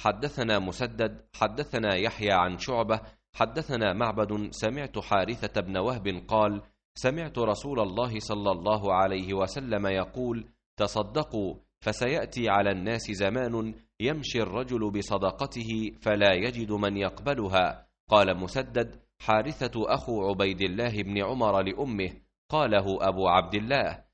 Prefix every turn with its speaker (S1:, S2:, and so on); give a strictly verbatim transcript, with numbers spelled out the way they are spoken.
S1: حدثنا مسدد حدثنا يحيى عن شعبة حدثنا معبد سمعت حارثة بن وهب قال سمعت رسول الله صلى الله عليه وسلم يقول تصدقوا فسيأتي على الناس زمان يمشي الرجل بصدقته فلا يجد من يقبلها. قال مسدد حارثة أخو عبيد الله بن عمر لأمه، قاله أبو عبد الله.